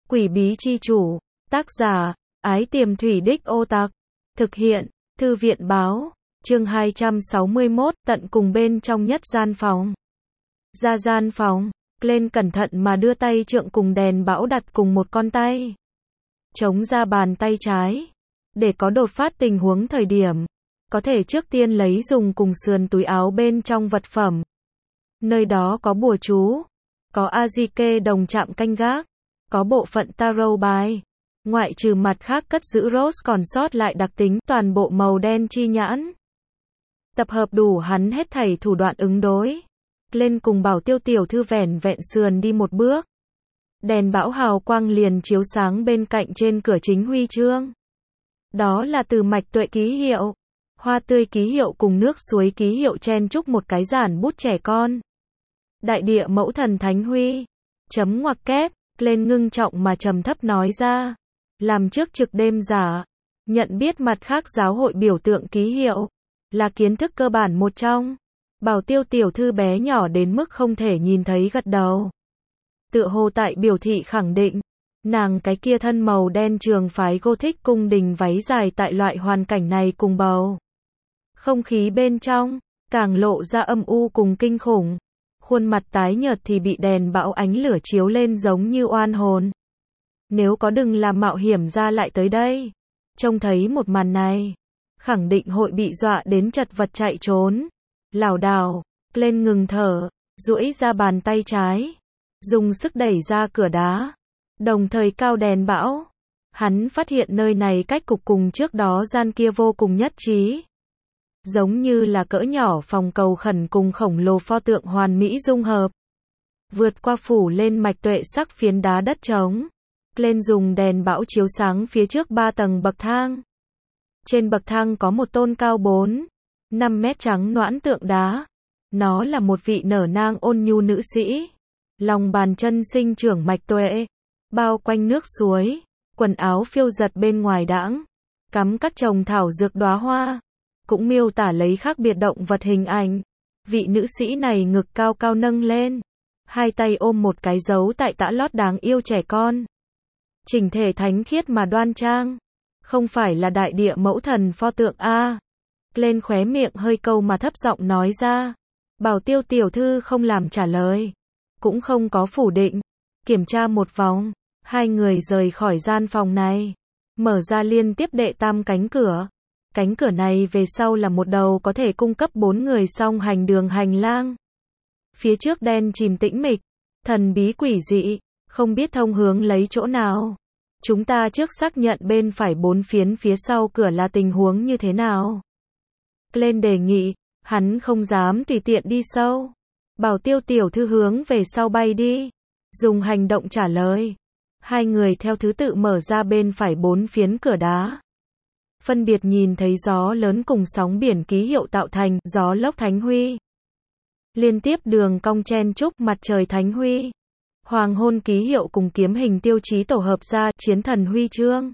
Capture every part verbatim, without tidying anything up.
Quỷ bí chi chủ, tác giả, Ái Tiềm Thủy Đích Ô Tặc, thực hiện, Thư viện báo, chương hai trăm sáu mươi mốt, tận cùng bên trong nhất gian phòng. Ra gian phòng, Glenn cẩn thận mà đưa tay trượng cùng đèn bão đặt cùng một con tay. Chống ra bàn tay trái, để có đột phát tình huống thời điểm, có thể trước tiên lấy dùng cùng sườn túi áo bên trong vật phẩm. Nơi đó có bùa chú, có Azike đồng chạm canh gác, có bộ phận tarot bài. Ngoại trừ mặt khác cất giữ Rose còn sót lại đặc tính toàn bộ màu đen chi nhãn. Tập hợp đủ hắn hết thảy thủ đoạn ứng đối. Lên cùng Bảo Tiêu tiểu thư vẻn vẹn sườn đi một bước. Đèn bão hào quang liền chiếu sáng bên cạnh trên cửa chính huy chương. Đó là từ mạch tuệ ký hiệu, hoa tươi ký hiệu cùng nước suối ký hiệu chen chúc một cái giản bút trẻ con. Đại địa mẫu thần thánh huy. Chấm ngoặc kép, lên ngưng trọng mà trầm thấp nói ra. Làm trước trực đêm giả, nhận biết mặt khác giáo hội biểu tượng ký hiệu, là kiến thức cơ bản một trong. Bảo Tiêu tiểu thư bé nhỏ đến mức không thể nhìn thấy gật đầu. Tựa hồ tại biểu thị khẳng định, nàng cái kia thân màu đen trường phái Gothic cung đình váy dài tại loại hoàn cảnh này cùng bầu. Không khí bên trong, càng lộ ra âm u cùng kinh khủng. Khuôn mặt tái nhợt thì bị đèn bão ánh lửa chiếu lên giống như oan hồn. Nếu có đừng làm mạo hiểm ra lại tới đây, trông thấy một màn này, khẳng định hội bị dọa đến chật vật chạy trốn. Lảo đảo, lên ngừng thở, duỗi ra bàn tay trái, dùng sức đẩy ra cửa đá, đồng thời cao đèn bão. Hắn phát hiện nơi này cách cục cùng trước đó gian kia vô cùng nhất trí. Giống như là cỡ nhỏ phòng cầu khẩn cùng khổng lồ pho tượng hoàn mỹ dung hợp. Vượt qua phủ lên mạch tuệ sắc phiến đá đất trống. Lên dùng đèn bão chiếu sáng phía trước ba tầng bậc thang. Trên bậc thang có một tôn cao bốn, năm mét trắng noãn tượng đá. Nó là một vị nở nang ôn nhu nữ sĩ. Lòng bàn chân sinh trưởng mạch tuệ, bao quanh nước suối, quần áo phiêu giật bên ngoài đãng, cắm các chồng thảo dược đóa hoa, cũng miêu tả lấy khác biệt động vật hình ảnh. Vị nữ sĩ này ngực cao cao nâng lên, hai tay ôm một cái dấu tại tã lót đáng yêu trẻ con. Chỉnh thể thánh khiết mà đoan trang, không phải là đại địa mẫu thần pho tượng a. Lên khóe miệng hơi câu mà thấp giọng nói ra. Bảo Tiêu tiểu thư không làm trả lời, cũng không có phủ định. Kiểm tra một vòng, hai người rời khỏi gian phòng này, mở ra liên tiếp đệ tam cánh cửa. Cánh cửa này về sau là một đầu có thể cung cấp bốn người song hành đường hành lang. Phía trước đen chìm tĩnh mịch, thần bí quỷ dị, không biết thông hướng lấy chỗ nào. Chúng ta trước xác nhận bên phải bốn phiến phía sau cửa là tình huống như thế nào. Lên đề nghị, hắn không dám tùy tiện đi sâu. Bảo Tiêu tiểu thư hướng về sau bay đi, dùng hành động trả lời. Hai người theo thứ tự mở ra bên phải bốn phiến cửa đá. Phân biệt nhìn thấy gió lớn cùng sóng biển ký hiệu tạo thành gió lốc thánh huy. Liên tiếp đường cong chen chúc mặt trời thánh huy. Hoàng hôn ký hiệu cùng kiếm hình tiêu chí tổ hợp ra chiến thần huy chương.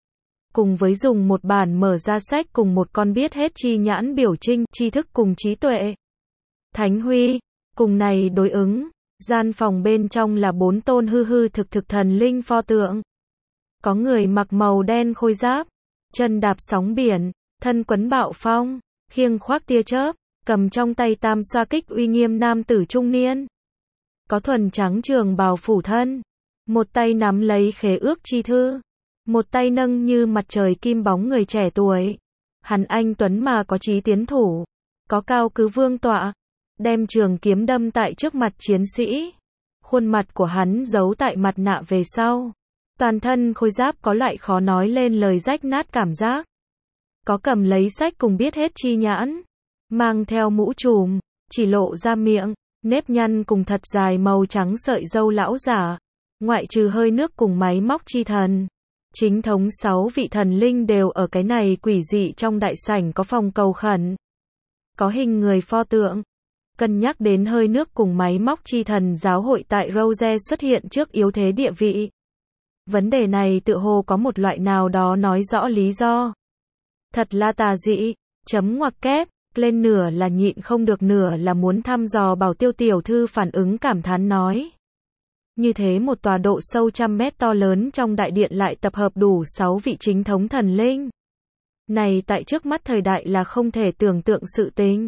Cùng với dùng một bản mở ra sách cùng một con biết hết chi nhãn biểu trinh tri thức cùng trí tuệ. Thánh huy, cùng này đối ứng, gian phòng bên trong là bốn tôn hư hư thực thực thần linh pho tượng. Có người mặc màu đen khôi giáp, chân đạp sóng biển, thân quấn bạo phong, khiêng khoác tia chớp, cầm trong tay tam xoa kích uy nghiêm nam tử trung niên. Có thuần trắng trường bào phủ thân, một tay nắm lấy khế ước chi thư, một tay nâng như mặt trời kim bóng người trẻ tuổi. Hắn anh tuấn mà có chí tiến thủ, có cao cứ vương tọa, đem trường kiếm đâm tại trước mặt chiến sĩ. Khuôn mặt của hắn giấu tại mặt nạ về sau. Toàn thân khôi giáp có loại khó nói lên lời rách nát cảm giác. Có cầm lấy sách cùng biết hết chi nhãn, mang theo mũ trùm, chỉ lộ ra miệng, nếp nhăn cùng thật dài màu trắng sợi râu lão giả. Ngoại trừ hơi nước cùng máy móc chi thần, chính thống sáu vị thần linh đều ở cái này quỷ dị trong đại sảnh có phòng cầu khẩn. Có hình người pho tượng. Cân nhắc đến hơi nước cùng máy móc chi thần giáo hội tại Rose xuất hiện trước yếu thế địa vị. Vấn đề này tựa hồ có một loại nào đó nói rõ lý do. Thật là tà dị, chấm ngoặc kép, lên nửa là nhịn không được nửa là muốn thăm dò Bảo Tiêu tiểu thư phản ứng cảm thán nói. Như thế một tòa độ sâu trăm mét to lớn trong đại điện lại tập hợp đủ sáu vị chính thống thần linh. Này tại trước mắt thời đại là không thể tưởng tượng sự tình.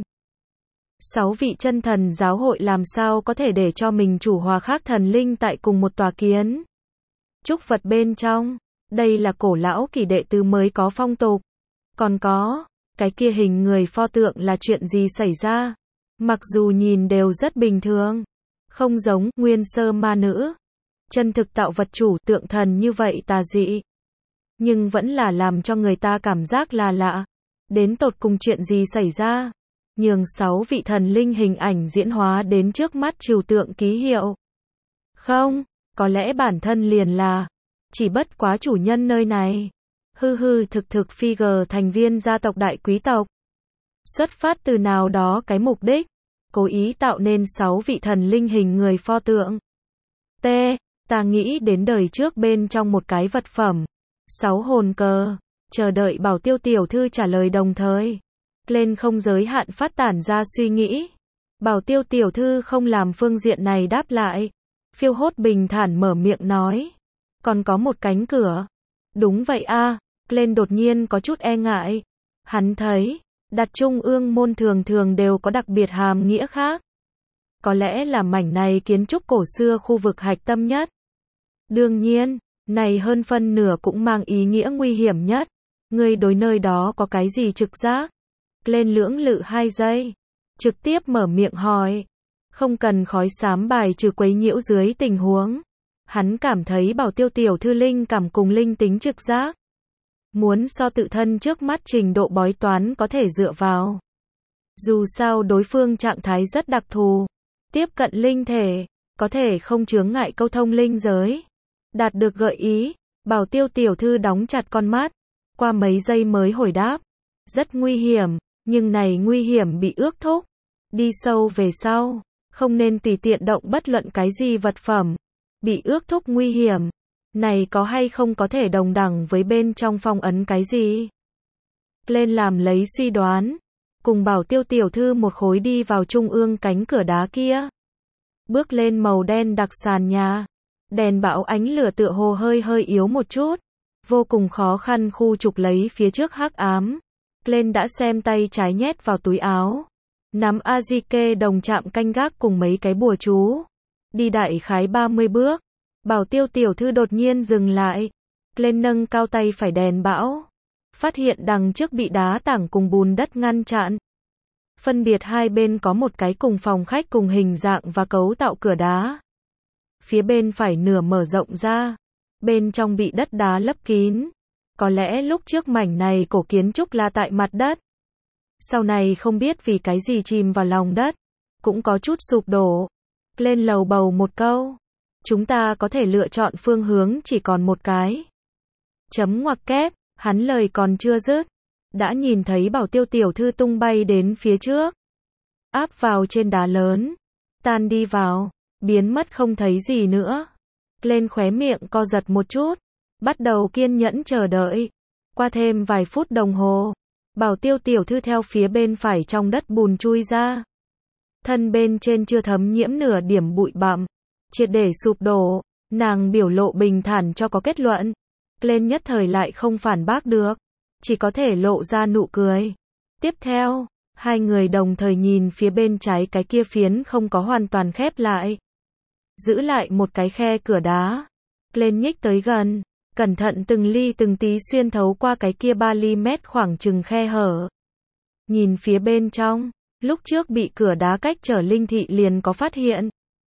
Sáu vị chân thần giáo hội làm sao có thể để cho mình chủ hòa khác thần linh tại cùng một tòa kiến. Trúc vật bên trong, đây là cổ lão kỳ đệ tứ mới có phong tục. Còn có, cái kia hình người pho tượng là chuyện gì xảy ra? Mặc dù nhìn đều rất bình thường, không giống nguyên sơ ma nữ, chân thực tạo vật chủ tượng thần như vậy tà dị. Nhưng vẫn là làm cho người ta cảm giác là lạ. Đến tột cùng chuyện gì xảy ra? Nhường sáu vị thần linh hình ảnh diễn hóa đến trước mắt trừu tượng ký hiệu. Không, có lẽ bản thân liền là, chỉ bất quá chủ nhân nơi này. Hư hư thực thực figure thành viên gia tộc đại quý tộc. Xuất phát từ nào đó cái mục đích, cố ý tạo nên sáu vị thần linh hình người pho tượng. T. Ta nghĩ đến đời trước bên trong một cái vật phẩm. Sáu hồn cờ. Chờ đợi Bảo Tiêu tiểu thư trả lời đồng thời. Lên không giới hạn phát tản ra suy nghĩ. Bảo Tiêu tiểu thư không làm phương diện này đáp lại. Phiêu hốt bình thản mở miệng nói. Còn có một cánh cửa. Đúng vậy a. Lên đột nhiên có chút e ngại. Hắn thấy, đặt trung ương môn thường thường đều có đặc biệt hàm nghĩa khác. Có lẽ là mảnh này kiến trúc cổ xưa khu vực hạch tâm nhất. Đương nhiên, này hơn phân nửa cũng mang ý nghĩa nguy hiểm nhất. Ngươi đối nơi đó có cái gì trực giác? Lên lưỡng lự hai giây. Trực tiếp mở miệng hỏi. Không cần khói xám bài trừ quấy nhiễu dưới tình huống. Hắn cảm thấy Bảo Tiêu tiểu thư linh cảm cùng linh tính trực giác. Muốn so tự thân trước mắt trình độ bói toán có thể dựa vào. Dù sao đối phương trạng thái rất đặc thù. Tiếp cận linh thể, có thể không chướng ngại câu thông linh giới. Đạt được gợi ý, Bảo Tiêu tiểu thư đóng chặt con mắt. Qua mấy giây mới hồi đáp. Rất nguy hiểm, nhưng này nguy hiểm bị ước thúc. Đi sâu về sau, không nên tùy tiện động bất luận cái gì vật phẩm. Bị ước thúc nguy hiểm. Này có hay không có thể đồng đẳng với bên trong phong ấn cái gì? Lên làm lấy suy đoán. Cùng Bảo Tiêu tiểu thư một khối đi vào trung ương cánh cửa đá kia. Bước lên màu đen đặc sàn nhà. Đèn bão ánh lửa tựa hồ hơi hơi yếu một chút. Vô cùng khó khăn khu trục lấy phía trước hắc ám. Lên đã xem tay trái nhét vào túi áo. Nắm Azike đồng chạm canh gác cùng mấy cái bùa chú. Đi đại khái ba mươi bước. Bảo Tiêu tiểu thư đột nhiên dừng lại. Lên nâng cao tay phải đèn bão. Phát hiện đằng trước bị đá tảng cùng bùn đất ngăn chặn. Phân biệt hai bên có một cái cùng phòng khách cùng hình dạng và cấu tạo cửa đá. Phía bên phải nửa mở rộng ra. Bên trong bị đất đá lấp kín. Có lẽ lúc trước mảnh này cổ kiến trúc là tại mặt đất. Sau này không biết vì cái gì chìm vào lòng đất. Cũng có chút sụp đổ. Lên lầu bầu một câu. Chúng ta có thể lựa chọn phương hướng chỉ còn một cái. Chấm ngoặc kép, hắn lời còn chưa dứt. Đã nhìn thấy Bảo Tiêu tiểu thư tung bay đến phía trước. Áp vào trên đá lớn. Tan đi vào. Biến mất không thấy gì nữa. Lên khóe miệng co giật một chút. Bắt đầu kiên nhẫn chờ đợi. Qua thêm vài phút đồng hồ. Bảo Tiêu tiểu thư theo phía bên phải trong đất bùn chui ra. Thân bên trên chưa thấm nhiễm nửa điểm bụi bặm. Triệt để sụp đổ. Nàng biểu lộ bình thản cho có kết luận. Lên nhất thời lại không phản bác được. Chỉ có thể lộ ra nụ cười. Tiếp theo, hai người đồng thời nhìn phía bên trái cái kia phiến không có hoàn toàn khép lại. Giữ lại một cái khe cửa đá. Lên nhích tới gần. Cẩn thận từng ly từng tí xuyên thấu qua cái kia ba ly mét khoảng chừng khe hở. Nhìn phía bên trong. Lúc trước bị cửa đá cách trở linh thị liền có phát hiện.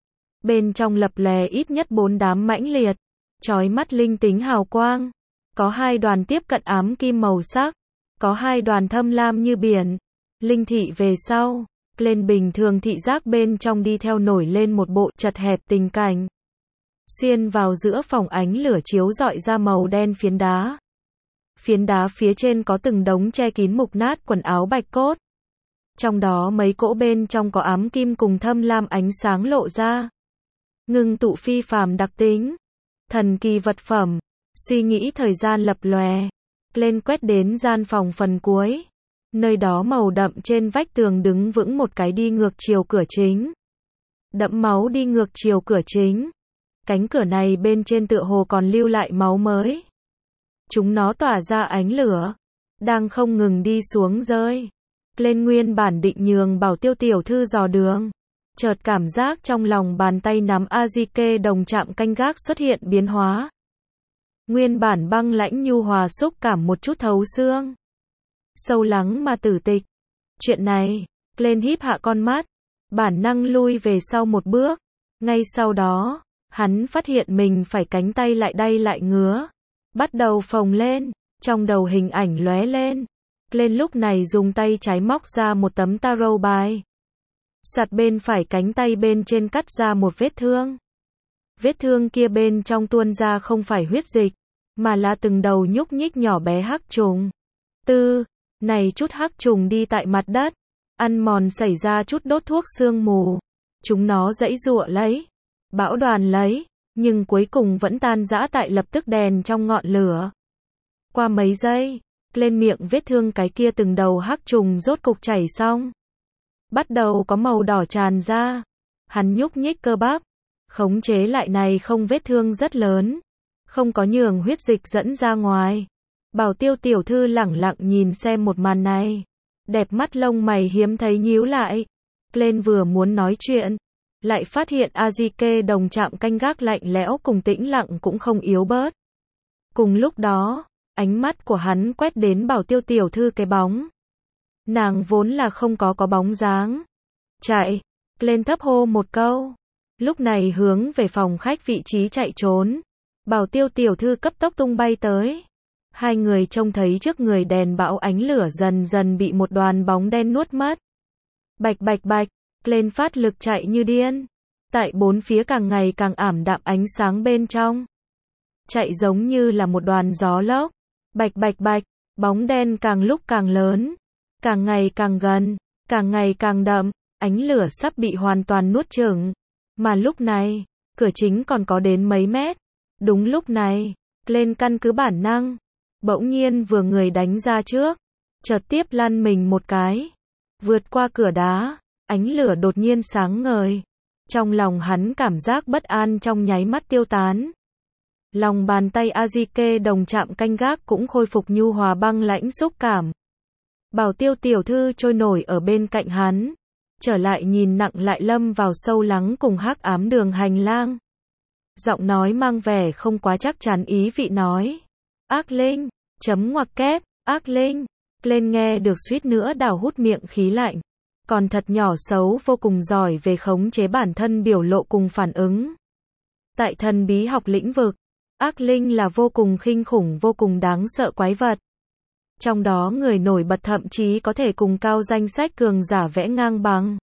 Bên trong lập lè ít nhất bốn đám mãnh liệt. Chói mắt linh tính hào quang. Có hai đoàn tiếp cận ám kim màu sắc. Có hai đoàn thâm lam như biển. Linh thị về sau. Lên bình thường thị giác bên trong đi theo nổi lên một bộ chật hẹp tình cảnh. Xuyên vào giữa phòng ánh lửa chiếu rọi ra màu đen phiến đá. Phiến đá phía trên có từng đống che kín mục nát quần áo bạch cốt. Trong đó mấy cỗ bên trong có ám kim cùng thâm lam ánh sáng lộ ra. Ngưng tụ phi phàm đặc tính. Thần kỳ vật phẩm. Suy nghĩ thời gian lập lòe. Lên quét đến gian phòng phần cuối. Nơi đó màu đậm trên vách tường đứng vững một cái đi ngược chiều cửa chính. Đẫm máu đi ngược chiều cửa chính. Cánh cửa này bên trên tựa hồ còn lưu lại máu mới. Chúng nó tỏa ra ánh lửa, đang không ngừng đi xuống rơi. Lên nguyên bản định nhường Bảo Tiêu tiểu thư dò đường. Chợt cảm giác trong lòng bàn tay nắm Azike đồng chạm canh gác xuất hiện biến hóa. Nguyên bản băng lãnh nhu hòa xúc cảm một chút thấu xương. Sâu lắng mà tử tịch. Chuyện này, lên híp hạ con mắt, bản năng lui về sau một bước. Ngay sau đó, hắn phát hiện mình phải cánh tay lại đay lại ngứa. Bắt đầu phồng lên, trong đầu hình ảnh lóe lên. Lên lúc này dùng tay trái móc ra một tấm tarot bài. Sạt bên phải cánh tay bên trên cắt ra một vết thương. Vết thương kia bên trong tuôn ra không phải huyết dịch, mà là từng đầu nhúc nhích nhỏ bé hắc trùng. Tư, này chút hắc trùng đi tại mặt đất, ăn mòn xảy ra chút đốt thuốc sương mù. Chúng nó giãy giụa lấy, bão đoàn lấy, nhưng cuối cùng vẫn tan rã tại lập tức đèn trong ngọn lửa. Qua mấy giây, lên miệng vết thương cái kia từng đầu hắc trùng rốt cục chảy xong. Bắt đầu có màu đỏ tràn ra. Hắn nhúc nhích cơ bắp, khống chế lại này không vết thương rất lớn, không có nhường huyết dịch dẫn ra ngoài. Bảo Tiêu tiểu thư lẳng lặng nhìn xem một màn này, đẹp mắt lông mày hiếm thấy nhíu lại. Lên vừa muốn nói chuyện, lại phát hiện Azike đồng chạm canh gác lạnh lẽo cùng tĩnh lặng cũng không yếu bớt. Cùng lúc đó, ánh mắt của hắn quét đến Bảo Tiêu tiểu thư cái bóng. Nàng vốn là không có có bóng dáng. Chạy, lên thấp hô một câu. Lúc này hướng về phòng khách vị trí chạy trốn. Bảo Tiêu tiểu thư cấp tốc tung bay tới. Hai người trông thấy trước người đèn bão ánh lửa dần dần bị một đoàn bóng đen nuốt mất. Bạch bạch bạch, lên phát lực chạy như điên. Tại bốn phía càng ngày càng ảm đạm ánh sáng bên trong. Chạy giống như là một đoàn gió lốc. Bạch bạch bạch, bóng đen càng lúc càng lớn. Càng ngày càng gần, càng ngày càng đậm, ánh lửa sắp bị hoàn toàn nuốt chửng. Mà lúc này, cửa chính còn có đến mấy mét. Đúng lúc này, lên căn cứ bản năng, bỗng nhiên vừa người đánh ra trước, chợt tiếp lăn mình một cái, vượt qua cửa đá, ánh lửa đột nhiên sáng ngời. Trong lòng hắn cảm giác bất an trong nháy mắt tiêu tán. Lòng bàn tay Azike đồng chạm canh gác cũng khôi phục nhu hòa băng lãnh xúc cảm. Bảo Tiêu tiểu thư trôi nổi ở bên cạnh hắn, trở lại nhìn nặng lại lâm vào sâu lắng cùng hắc ám đường hành lang. Giọng nói mang vẻ không quá chắc chắn ý vị nói. Ác linh, chấm ngoặc kép, ác linh. Lên nghe được suýt nữa đào hút miệng khí lạnh. Còn thật nhỏ xấu vô cùng giỏi về khống chế bản thân biểu lộ cùng phản ứng. Tại thần bí học lĩnh vực, ác linh là vô cùng kinh khủng vô cùng đáng sợ quái vật. Trong đó người nổi bật thậm chí có thể cùng cao danh sách cường giả vẽ ngang bằng.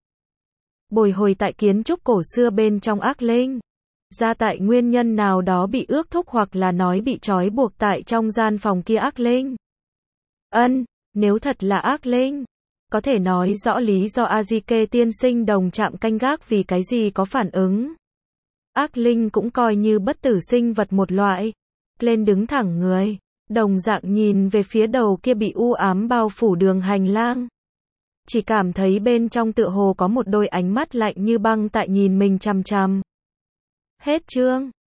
Bồi hồi tại kiến trúc cổ xưa bên trong ác linh. Ra tại nguyên nhân nào đó bị ước thúc hoặc là nói bị trói buộc tại trong gian phòng kia ác linh. Ân, nếu thật là ác linh, có thể nói rõ lý do Azike tiên sinh đồng chạm canh gác vì cái gì có phản ứng. Ác linh cũng coi như bất tử sinh vật một loại. Lên đứng thẳng người, đồng dạng nhìn về phía đầu kia bị u ám bao phủ đường hành lang. Chỉ cảm thấy bên trong tựa hồ có một đôi ánh mắt lạnh như băng tại nhìn mình chằm chằm. Hết chương.